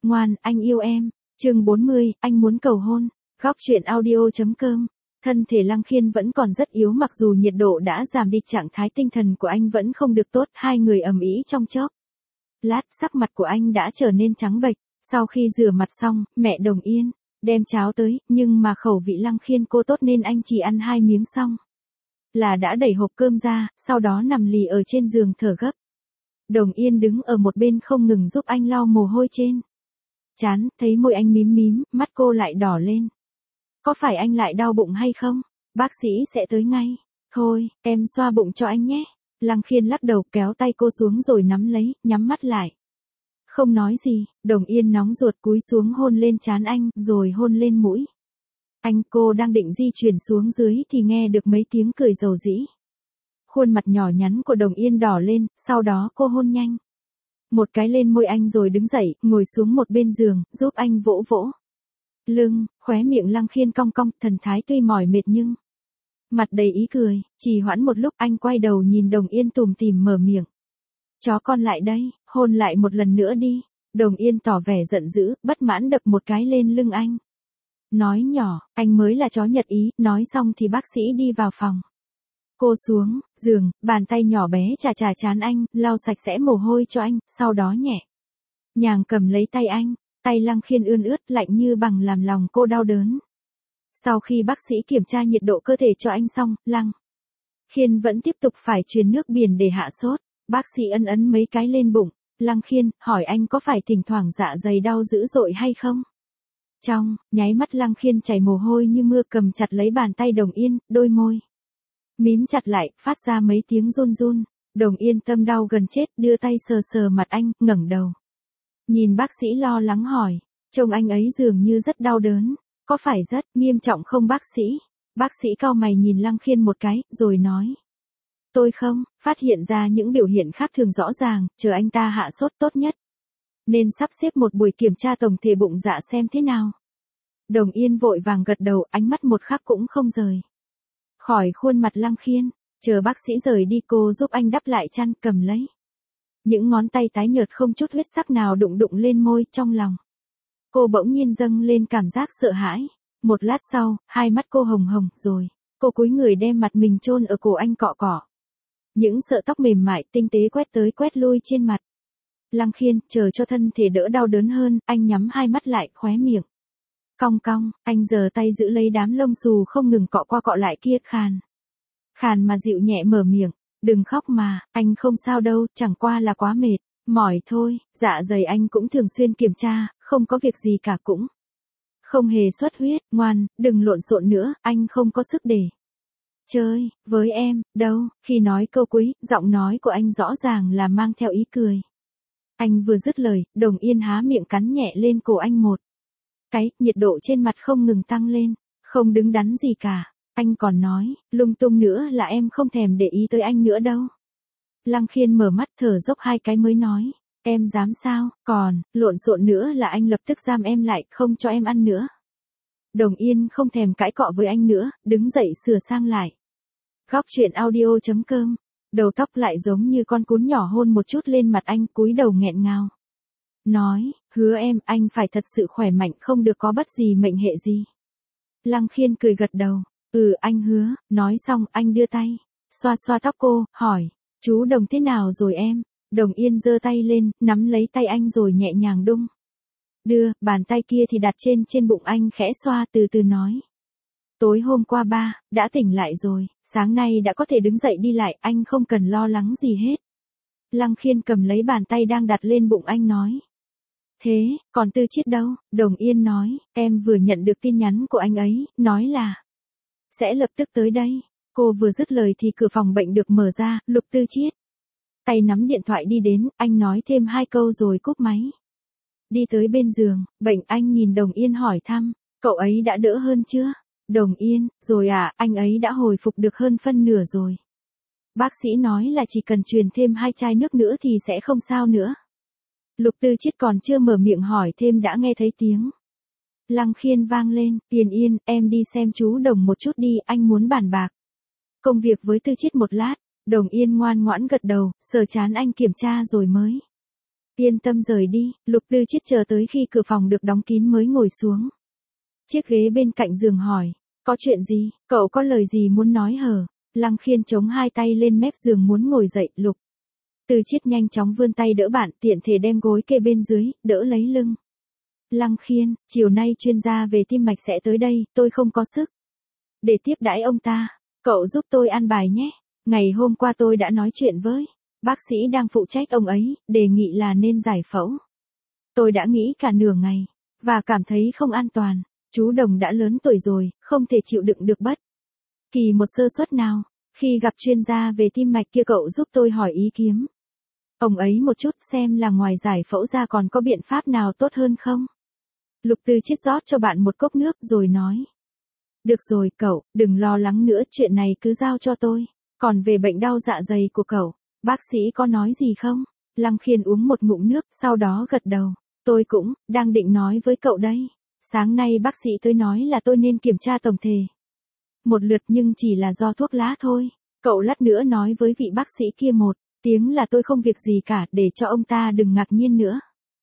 Ngoan, anh yêu em. Chương 40, anh muốn cầu hôn. Góc truyện audio.com. Thân thể Lăng Khiên vẫn còn rất yếu, mặc dù nhiệt độ đã giảm đi, trạng thái tinh thần của anh vẫn không được tốt, hai người ầm ĩ trong chốc lát, sắc mặt của anh đã trở nên trắng bệch. Sau khi rửa mặt xong, mẹ Đồng Yên đem cháo tới, nhưng mà khẩu vị Lăng Khiên cô tốt nên anh chỉ ăn 2 miếng xong là đã đẩy hộp cơm ra, sau đó nằm lì ở trên giường thở gấp. Đồng Yên đứng ở một bên không ngừng giúp anh lau mồ hôi trên trán, thấy môi anh mím mím, mắt cô lại đỏ lên. Có phải anh lại đau bụng hay không? Bác sĩ sẽ tới ngay. Thôi, em xoa bụng cho anh nhé. Lăng Khiên lắc đầu, kéo tay cô xuống rồi nắm lấy, nhắm mắt lại. Không nói gì, Đồng Yên nóng ruột cúi xuống hôn lên trán anh, rồi hôn lên mũi anh. Cô đang định di chuyển xuống dưới thì nghe được mấy tiếng cười rầu rĩ. Khuôn mặt nhỏ nhắn của Đồng Yên đỏ lên, sau đó cô hôn nhanh một cái lên môi anh rồi đứng dậy, ngồi xuống một bên giường, giúp anh vỗ vỗ lưng. Khóe miệng Lăng Khiên cong cong, thần thái tuy mỏi mệt nhưng mặt đầy ý cười. Trì hoãn một lúc, anh quay đầu nhìn Đồng Yên tủm tỉm mở miệng. Chó con lại đây, hôn lại một lần nữa đi. Đồng Yên tỏ vẻ giận dữ, bất mãn đập một cái lên lưng anh. Nói nhỏ, anh mới là chó Nhật Ý. Nói xong thì bác sĩ đi vào phòng. Cô xuống giường, bàn tay nhỏ bé chà chà trán anh, lau sạch sẽ mồ hôi cho anh, sau đó nhẹ nhàng cầm lấy tay anh. Tay Lăng Khiên ươn ướt lạnh như bằng, làm lòng cô đau đớn. Sau khi bác sĩ kiểm tra nhiệt độ cơ thể cho anh xong, Lăng Khiên vẫn tiếp tục phải truyền nước biển để hạ sốt. Bác sĩ ấn mấy cái lên bụng Lăng Khiên, hỏi anh có phải thỉnh thoảng dạ dày đau dữ dội hay không? Trong nháy mắt Lăng Khiên chảy mồ hôi như mưa, cầm chặt lấy bàn tay Đồng Yên, đôi môi mím chặt lại, phát ra mấy tiếng run run. Đồng Yên tâm đau gần chết, đưa tay sờ sờ mặt anh, ngẩng đầu nhìn bác sĩ lo lắng hỏi. Trông anh ấy dường như rất đau đớn. Có phải rất nghiêm trọng không bác sĩ? Bác sĩ cau mày nhìn Lăng Khiên một cái, rồi nói. Tôi không phát hiện ra những biểu hiện khác thường rõ ràng, chờ anh ta hạ sốt tốt nhất nên sắp xếp một buổi kiểm tra tổng thể bụng dạ xem thế nào. Đồng Yên vội vàng gật đầu, ánh mắt một khắc cũng không rời khỏi khuôn mặt Lăng Khiên. Chờ bác sĩ rời đi, cô giúp anh đắp lại chăn, cầm lấy những ngón tay tái nhợt không chút huyết sắc nào đụng lên môi. Trong lòng cô bỗng nhiên dâng lên cảm giác sợ hãi. Một lát sau, hai mắt cô hồng hồng, rồi cô cúi người đem mặt mình chôn ở cổ anh, cọ cọ những sợi tóc mềm mại tinh tế quét tới quét lui trên mặt Lăng Khiên. Chờ cho thân thể đỡ đau đớn hơn, anh nhắm hai mắt lại, khóe miệng cong cong. Anh giơ tay giữ lấy đám lông xù không ngừng cọ qua cọ lại kia, khàn mà dịu nhẹ mở miệng. Đừng khóc mà, anh không sao đâu, chẳng qua là quá mệt mỏi thôi. Dạ dày anh cũng thường xuyên kiểm tra, không có việc gì cả, cũng không hề xuất huyết. Ngoan, đừng lộn xộn nữa, anh không có sức để chơi với em đâu. Khi nói câu cuối, giọng nói của anh rõ ràng là mang theo ý cười. Anh vừa dứt lời, Đồng Yên há miệng cắn nhẹ lên cổ anh một cái, nhiệt độ trên mặt không ngừng tăng lên. Không đứng đắn gì cả. Anh còn nói lung tung nữa là em không thèm để ý tới anh nữa đâu. Lăng Khiên mở mắt thở dốc 2 cái mới nói. Em dám sao? Còn lộn xộn nữa là anh lập tức giam em lại, không cho em ăn nữa. Đồng Yên không thèm cãi cọ với anh nữa, đứng dậy sửa sang lại góc truyện audio.com. Đầu tóc lại giống như con cún nhỏ, hôn một chút lên mặt anh, cúi đầu nghẹn ngào nói. Hứa em, anh phải thật sự khỏe mạnh, không được có bất gì mệnh hệ gì. Lăng Khiên cười gật đầu. Anh hứa. Nói xong, anh đưa tay xoa xoa tóc cô, hỏi. Chú Đồng thế nào rồi em? Đồng Yên giơ tay lên, nắm lấy tay anh rồi nhẹ nhàng đung đưa, bàn tay kia thì đặt trên bụng anh, khẽ xoa, từ từ nói. Tối hôm qua ba đã tỉnh lại rồi, sáng nay đã có thể đứng dậy đi lại, anh không cần lo lắng gì hết. Lăng Khiên cầm lấy bàn tay đang đặt lên bụng anh nói. Thế, còn Tư Chiết đâu? Đồng Yên nói, em vừa nhận được tin nhắn của anh ấy, nói là sẽ lập tức tới đây. Cô vừa dứt lời thì cửa phòng bệnh được mở ra, Lục Tư Chiết tay nắm điện thoại đi đến, anh nói thêm 2 câu rồi cúp máy. Đi tới bên giường bệnh, anh nhìn Đồng Yên hỏi thăm. Cậu ấy đã đỡ hơn chưa? Đồng Yên, rồi à, anh ấy đã hồi phục được hơn phân nửa rồi. Bác sĩ nói là chỉ cần truyền thêm 2 chai nước nữa thì sẽ không sao nữa. Lục Tư Chiết còn chưa mở miệng hỏi thêm đã nghe thấy tiếng Lăng Khiên vang lên. Yên, em đi xem chú Đồng một chút đi, anh muốn bàn bạc công việc với Tư Chiết một lát. Đồng Yên ngoan ngoãn gật đầu, sờ trán anh kiểm tra rồi mới Yên tâm rời đi, Lục Tư Chiết chờ tới khi cửa phòng được đóng kín mới ngồi xuống. Chiếc ghế bên cạnh giường hỏi, có chuyện gì, cậu có lời gì muốn nói hở? Lăng Khiên chống hai tay lên mép giường muốn ngồi dậy, Lục Tư Chiết nhanh chóng vươn tay đỡ bạn, tiện thể đem gối kê bên dưới, đỡ lấy lưng. Lăng Khiên, chiều nay chuyên gia về tim mạch sẽ tới đây, tôi không có sức để tiếp đãi ông ta, cậu giúp tôi an bài nhé. Ngày hôm qua tôi đã nói chuyện với bác sĩ đang phụ trách ông ấy, đề nghị là nên giải phẫu. Tôi đã nghĩ cả nửa ngày, và cảm thấy không an toàn. Chú Đồng đã lớn tuổi rồi, không thể chịu đựng được bất kỳ một sơ suất nào. Khi gặp chuyên gia về tim mạch kia cậu giúp tôi hỏi ý kiến ông ấy một chút xem là ngoài giải phẫu ra còn có biện pháp nào tốt hơn không. Lục Tư Chiết rót cho bạn một cốc nước rồi nói. Được rồi cậu, đừng lo lắng nữa, chuyện này cứ giao cho tôi. Còn về bệnh đau dạ dày của cậu, bác sĩ có nói gì không? Lăng Khiên uống một ngụm nước, sau đó gật đầu. Tôi cũng đang định nói với cậu đây. Sáng nay bác sĩ tới nói là tôi nên kiểm tra tổng thể một lượt nhưng chỉ là do thuốc lá thôi. Cậu lát nữa nói với vị bác sĩ kia một tiếng là tôi không việc gì cả, để cho ông ta đừng ngạc nhiên nữa.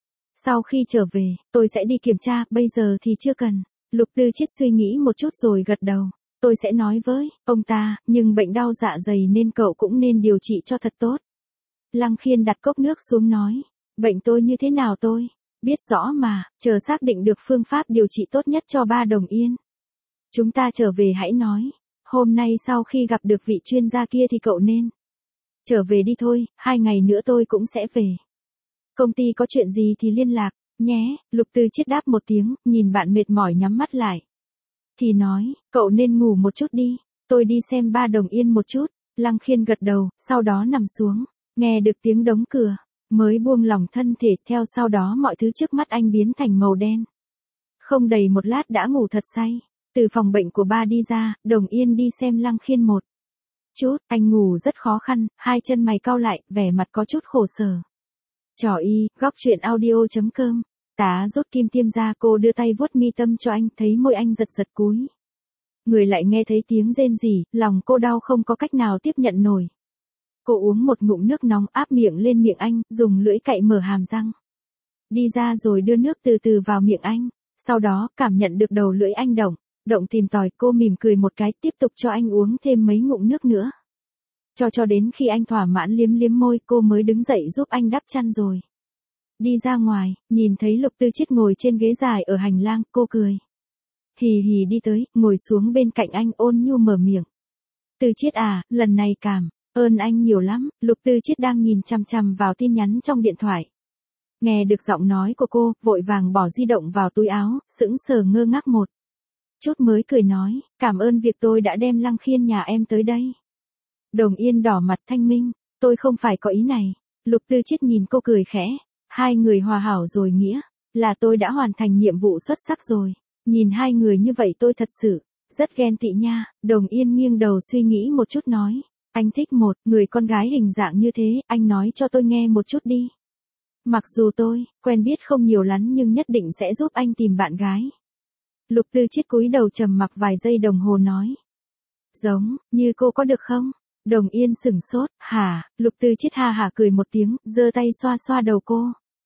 Sau khi trở về, tôi sẽ đi kiểm tra, bây giờ thì chưa cần. Lục Tư Chiết suy nghĩ một chút rồi gật đầu. Tôi sẽ nói với ông ta, nhưng bệnh đau dạ dày nên cậu cũng nên điều trị cho thật tốt. Lăng Khiên đặt cốc nước xuống nói. Bệnh tôi như thế nào tôi biết rõ mà, chờ xác định được phương pháp điều trị tốt nhất cho ba Đồng Yên. Chúng ta trở về hãy nói. Hôm nay sau khi gặp được vị chuyên gia kia thì cậu nên trở về đi thôi, 2 ngày nữa tôi cũng sẽ về. Công ty có chuyện gì thì liên lạc, nhé. Lục Tư Chiết đáp một tiếng, nhìn bạn mệt mỏi nhắm mắt lại. Thì nói, cậu nên ngủ một chút đi, tôi đi xem ba Đồng Yên một chút. Lăng Khiên gật đầu, sau đó nằm xuống, nghe được tiếng đóng cửa, mới buông lỏng thân thể, theo sau đó mọi thứ trước mắt anh biến thành màu đen. Không đầy một lát đã ngủ thật say. Từ phòng bệnh của ba đi ra, Đồng Yên đi xem Lăng Khiên một chút, anh ngủ rất khó khăn, hai chân mày cau lại, vẻ mặt có chút khổ sở. Trò y, góc truyện audio.com. Tá rút kim tiêm ra, cô đưa tay vuốt mi tâm cho anh, thấy môi anh giật giật cúi. Người lại nghe thấy tiếng rên rỉ, lòng cô đau không có cách nào tiếp nhận nổi. Cô uống một ngụm nước nóng áp miệng lên miệng anh, dùng lưỡi cạy mở hàm răng. Đi ra rồi đưa nước từ từ vào miệng anh. Sau đó, cảm nhận được đầu lưỡi anh động tìm tòi, cô mỉm cười một cái, tiếp tục cho anh uống thêm mấy ngụm nước nữa. Cho đến khi anh thỏa mãn liếm liếm môi, cô mới đứng dậy giúp anh đắp chăn rồi đi ra ngoài, nhìn thấy Lục Tư Chiết ngồi trên ghế dài ở hành lang, cô cười hì hì đi tới, ngồi xuống bên cạnh anh, ôn nhu mở miệng. Tư Chiết à, lần này cảm ơn anh nhiều lắm. Lục Tư Chiết đang nhìn chằm chằm vào tin nhắn trong điện thoại. Nghe được giọng nói của cô, vội vàng bỏ di động vào túi áo, sững sờ ngơ ngác một chút mới cười nói, cảm ơn việc tôi đã đem Lăng Khiên nhà em tới đây. Đồng Yên đỏ mặt, thanh minh, tôi không phải có ý này. Lục Tư Chiết nhìn cô cười khẽ, hai người hòa hảo rồi nghĩa là tôi đã hoàn thành nhiệm vụ xuất sắc rồi. Nhìn hai người như vậy tôi thật sự rất ghen tị nha. Đồng Yên nghiêng đầu suy nghĩ một chút nói, anh thích một người con gái hình dạng như thế, anh nói cho tôi nghe một chút đi. Mặc dù tôi quen biết không nhiều lắm nhưng nhất định sẽ giúp anh tìm bạn gái. Lục Tư Chiết cúi đầu trầm mặc vài giây đồng hồ nói, giống như cô có được không? Đồng Yên sửng sốt, hả? Lục Tư Chiết ha hả cười một tiếng, giơ tay xoa xoa đầu cô.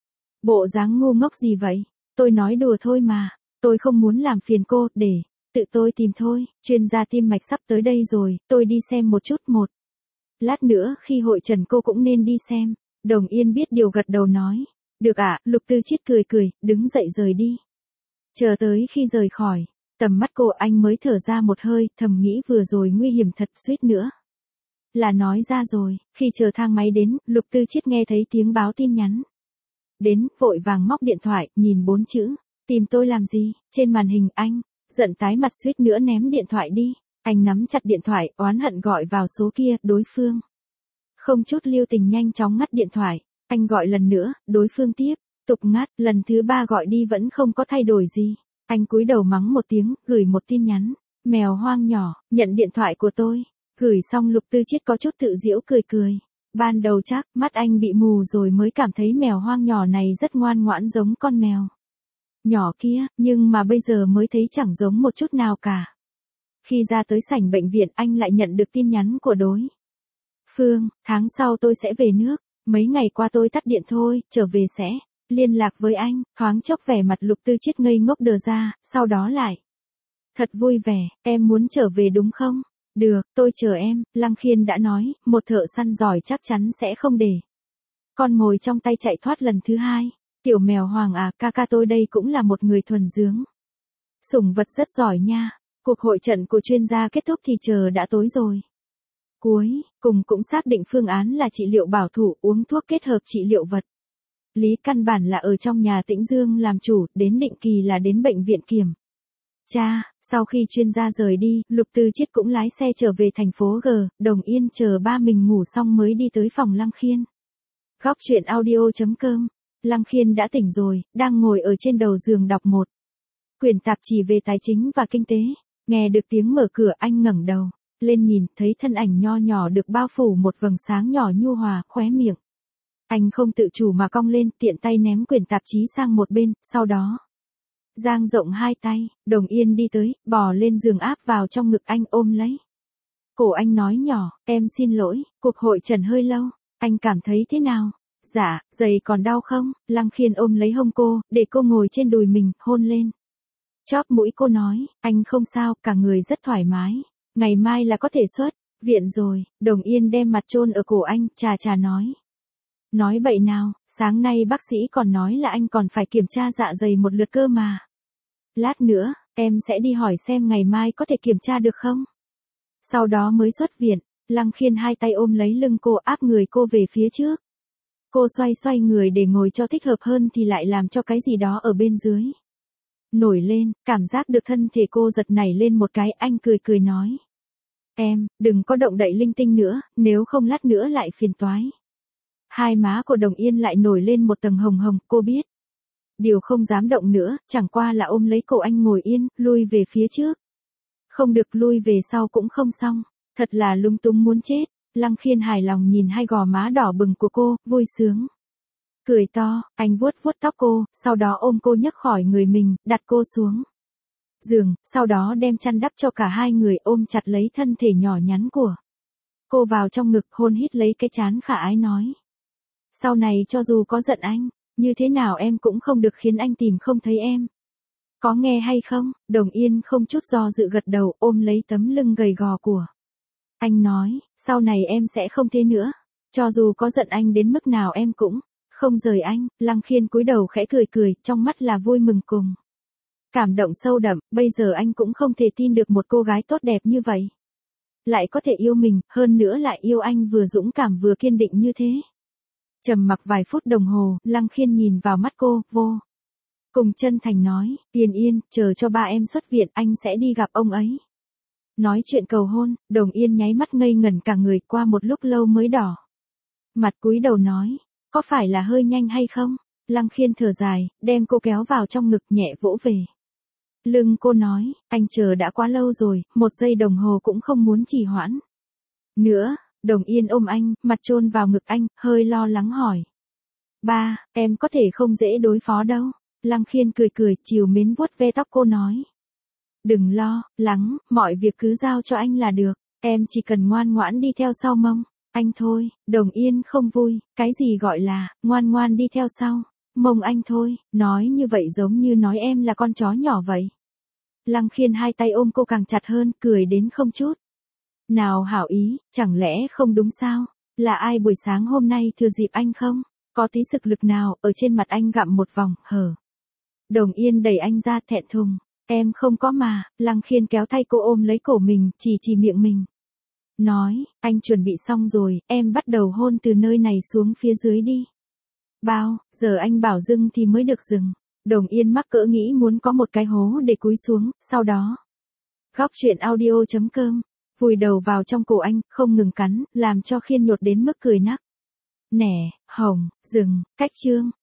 Bộ dáng ngu ngốc gì vậy? Tôi nói đùa thôi mà, tôi không muốn làm phiền cô, để tự tôi tìm thôi. Chuyên gia tim mạch sắp tới đây rồi, tôi đi xem một chút một lát nữa khi hội trần cô cũng nên đi xem. Đồng Yên biết điều gật đầu nói, được ạ. Lục Tư Chiết cười cười, đứng dậy rời đi. Chờ tới khi rời khỏi tầm mắt cô, anh mới thở ra một hơi, thầm nghĩ vừa rồi nguy hiểm thật, suýt nữa là nói ra rồi. Khi chờ thang máy đến, Lục Tư Chiết nghe thấy tiếng báo tin nhắn đến, vội vàng móc điện thoại, nhìn 4 chữ, tìm tôi làm gì, trên màn hình. Anh giận tái mặt, suýt nữa ném điện thoại đi. Anh nắm chặt điện thoại, oán hận gọi vào số kia, đối phương không chút lưu tình nhanh chóng ngắt điện thoại. Anh gọi lần nữa, đối phương tiếp tục ngắt, lần thứ 3 gọi đi vẫn không có thay đổi gì. Anh cúi đầu mắng một tiếng, gửi một tin nhắn, mèo hoang nhỏ, nhận điện thoại của tôi. Gửi xong Lục Tư Chiết có chút tự giễu cười cười. Ban đầu chắc mắt anh bị mù rồi mới cảm thấy mèo hoang nhỏ này rất ngoan ngoãn giống con mèo nhỏ kia, nhưng mà bây giờ mới thấy chẳng giống một chút nào cả. Khi ra tới sảnh bệnh viện, anh lại nhận được tin nhắn của đối phương, tháng sau tôi sẽ về nước. Mấy ngày qua tôi tắt điện thôi, trở về sẽ liên lạc với anh. Thoáng chốc vẻ mặt Lục Tư Chiết ngây ngốc đờ ra, sau đó lại. Thật vui vẻ, em muốn trở về đúng không? Được, tôi chờ em, Lăng Khiên đã nói, một thợ săn giỏi chắc chắn sẽ không để con mồi trong tay chạy thoát lần thứ hai. Tiểu mèo hoàng à, ca ca tôi đây cũng là một người thuần dưỡng sủng vật rất giỏi nha. Cuộc hội trận của chuyên gia kết thúc thì trời đã tối rồi. Cuối cùng cũng xác định phương án là trị liệu bảo thủ, uống thuốc kết hợp trị liệu vật lý, căn bản là ở trong nhà Tĩnh Dương làm chủ, đến định kỳ là đến bệnh viện kiểm tra. Sau khi chuyên gia rời đi, Lục Tư Chiết cũng lái xe trở về thành phố G, Đồng Yên chờ ba mình ngủ xong mới đi tới phòng Lăng Khiên. Góc truyện audio.com. Lăng Khiên đã tỉnh rồi, đang ngồi ở trên đầu giường đọc một quyển tạp chí về tài chính và kinh tế. Nghe được tiếng mở cửa, anh ngẩng đầu lên nhìn, thấy thân ảnh nho nhỏ được bao phủ một vầng sáng nhỏ nhu hòa, khóe miệng anh không tự chủ mà cong lên, tiện tay ném quyển tạp chí sang một bên, sau đó dang rộng hai tay. Đồng Yên đi tới, bò lên giường áp vào trong ngực anh, ôm lấy cổ anh nói nhỏ, em xin lỗi, cuộc hội trần hơi lâu, anh cảm thấy thế nào? Dạ, giày còn đau không? Lăng Khiên ôm lấy hông cô, để cô ngồi trên đùi mình, hôn lên chóp mũi cô, nói, anh không sao, cả người rất thoải mái, ngày mai là có thể xuất viện rồi. Đồng Yên đem mặt chôn ở cổ anh, chà chà nói bậy nào, sáng nay bác sĩ còn nói là anh còn phải kiểm tra dạ dày một lượt cơ mà. Lát nữa, em sẽ đi hỏi xem ngày mai có thể kiểm tra được không? Sau đó mới xuất viện. Lăng Khiên hai tay ôm lấy lưng cô, áp người cô về phía trước. Cô xoay người để ngồi cho thích hợp hơn thì lại làm cho cái gì đó ở bên dưới nổi lên, cảm giác được thân thể cô giật nảy lên một cái. Anh cười nói, em, đừng có động đậy linh tinh nữa, nếu không lát nữa lại phiền toái. Hai má của Đồng Yên lại nổi lên một tầng hồng hồng, cô biết điều không dám động nữa, chẳng qua là ôm lấy cổ anh ngồi yên, lui về phía trước. Không được lui về sau cũng không xong, thật là lung tung muốn chết. Lăng Khiên hài lòng nhìn hai gò má đỏ bừng của cô, vui sướng cười to. Anh vuốt tóc cô, sau đó ôm cô nhấc khỏi người mình, đặt cô xuống giường, sau đó đem chăn đắp cho cả hai người, ôm chặt lấy thân thể nhỏ nhắn của cô vào trong ngực, hôn hít lấy cái trán khả ái, nói, sau này cho dù có giận anh như thế nào em cũng không được khiến anh tìm không thấy em. Có nghe hay không? Đồng Yên không chút do dự gật đầu, ôm lấy tấm lưng gầy gò của anh nói, sau này em sẽ không thế nữa. Cho dù có giận anh đến mức nào em cũng không rời anh. Lăng Khiên cúi đầu khẽ cười, trong mắt là vui mừng cùng cảm động sâu đậm. Bây giờ anh cũng không thể tin được một cô gái tốt đẹp như vậy lại có thể yêu mình, hơn nữa lại yêu anh vừa dũng cảm vừa kiên định như thế. Trầm mặc vài phút đồng hồ, Lăng Khiên nhìn vào mắt cô, vô cùng chân thành nói, Yên, chờ cho ba em xuất viện, anh sẽ đi gặp ông ấy. Nói chuyện cầu hôn. Đồng Yên nháy mắt ngây ngẩn cả người, qua một lúc lâu mới đỏ mặt cúi đầu nói, có phải là hơi nhanh hay không? Lăng Khiên thở dài, đem cô kéo vào trong ngực, nhẹ vỗ về lưng cô, nói, anh chờ đã quá lâu rồi, một giây đồng hồ cũng không muốn trì hoãn nữa. Đồng Yên ôm anh, mặt chôn vào ngực anh, hơi lo lắng hỏi, ba, em có thể không dễ đối phó đâu. Lăng Khiên cười, trìu mến vuốt ve tóc cô, nói, đừng lo lắng, mọi việc cứ giao cho anh là được, em chỉ cần ngoan ngoãn đi theo sau mông anh thôi. Đồng Yên không vui, cái gì gọi là ngoan ngoan đi theo sau mông anh thôi, nói như vậy giống như nói em là con chó nhỏ vậy. Lăng Khiên hai tay ôm cô càng chặt hơn, cười đến không chút nào hảo ý, chẳng lẽ không đúng sao? Là ai buổi sáng hôm nay thừa dịp anh không có tí sức lực nào? Ở trên mặt anh gặm một vòng hở. Đồng Yên đẩy anh ra, thẹn thùng, em không có mà. Lăng Khiên kéo tay cô ôm lấy cổ mình, chỉ miệng mình, nói, anh chuẩn bị xong rồi, em bắt đầu hôn từ nơi này xuống phía dưới đi. Bao giờ anh bảo dừng thì mới được dừng. Đồng Yên mắc cỡ nghĩ muốn có một cái hố để cúi xuống, sau đó góc truyện audio.com vùi đầu vào trong cổ anh, không ngừng cắn, làm cho Khiên nhột đến mức cười nắc nẻ. Hồng, dừng, cách chương.